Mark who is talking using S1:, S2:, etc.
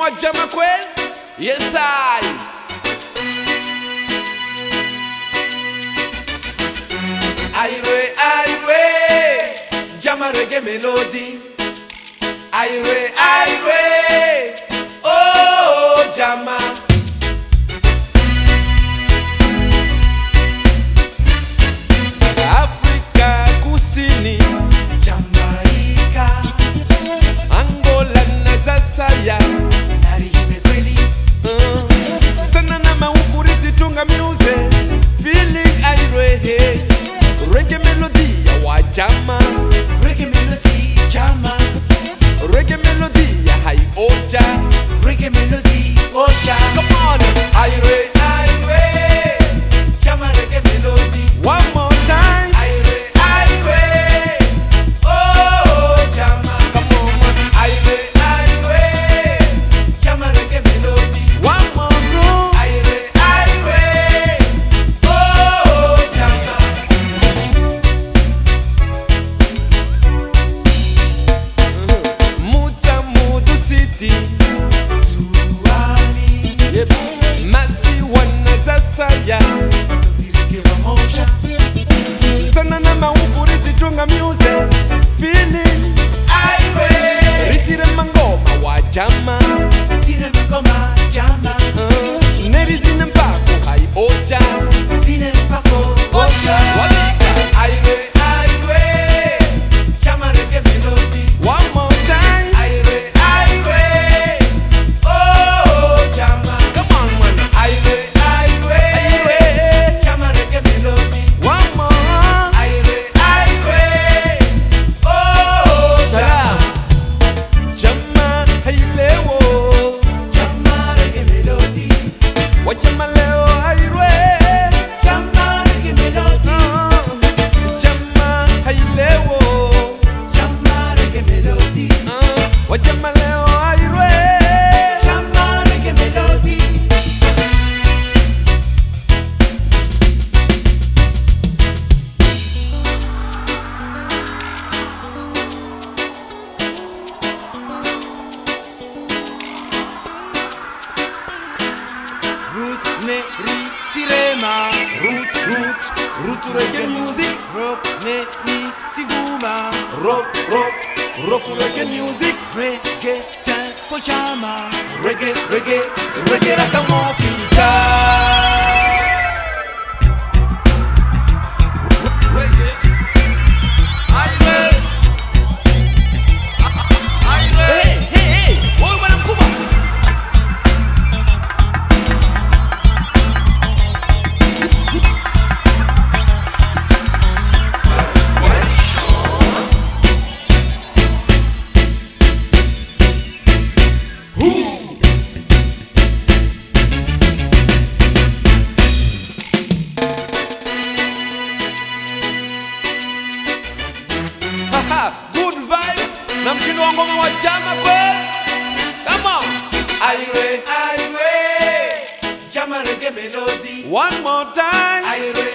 S1: wa Jama kwez? Yes I. Aire, Jama reggae melody. Aire, oh Jama. Afrika Kusini,
S2: Jamaica,
S1: Angola na Zasaya,
S2: Naribe kweli,
S1: Tana na maupurisi tunga music, feeling aire, reggae melody ya wa Jama,
S2: reggae melody, Jama,
S1: reggae melody ya hai oja,
S2: reggae melody, ocha.
S1: come on, aire,
S2: Jama reggae melody,
S1: one more time,
S2: aire, oh Jama,
S1: come on,
S2: aire, Jama reggae melody,
S1: one more room,
S2: aire, oh Jama.
S1: Mutamudu City,
S2: Suami,
S1: yep. Masi wana Zasaya,
S2: Sotirike Ramosha,
S1: Tana na maupurisi tunga music, feeling
S2: aire,
S1: risire mangoma wa Jama,
S2: Sine Mkoma, Jama,
S1: nerizine mpako hai oja,
S2: Sine Mpako, ocha.
S1: wadika,
S2: Aire, Jama reggae melody,
S1: one more time,
S2: aire, oh Jama,
S1: come on man,
S2: aire, Jama reggae melody,
S1: one more,
S2: aire, oh
S1: salam, Jama hailewo,
S2: Jama reggae melody,
S1: wa Jama leo airwe,
S2: Jama reggae melody,
S1: Jama hailewo,
S2: Jama reggae melody,
S1: wa Jama leo airwe,
S2: Jama reggae melody.
S1: roots ne ri sirema, roots reggae music,
S2: Rock ne ni sivuma,
S1: rock reggae music,
S2: reggae tempo Jama,
S1: reggae rakamofika. Good vibes na mshindo wa ngoma wa Jama kwez. Come on,
S2: aire, Jama reggae melody,
S1: one more time.
S2: aire,